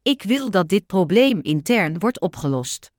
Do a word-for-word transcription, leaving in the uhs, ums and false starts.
Ik wil dat dit probleem intern wordt opgelost.